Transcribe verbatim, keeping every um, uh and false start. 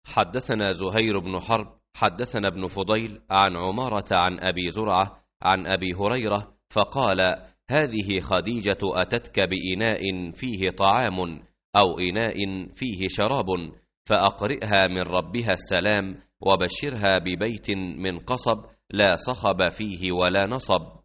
حدثنا زهير بن حرب حدثنا ابن فضيل عن عمارة عن أبي زرعة عن أبي هريرة فقال: هذه خديجة أتتك بإناء فيه طعام أو إناء فيه شراب، فأقرئها من ربها السلام، وبشرها ببيت من قصب لا صخب فيه ولا نصب.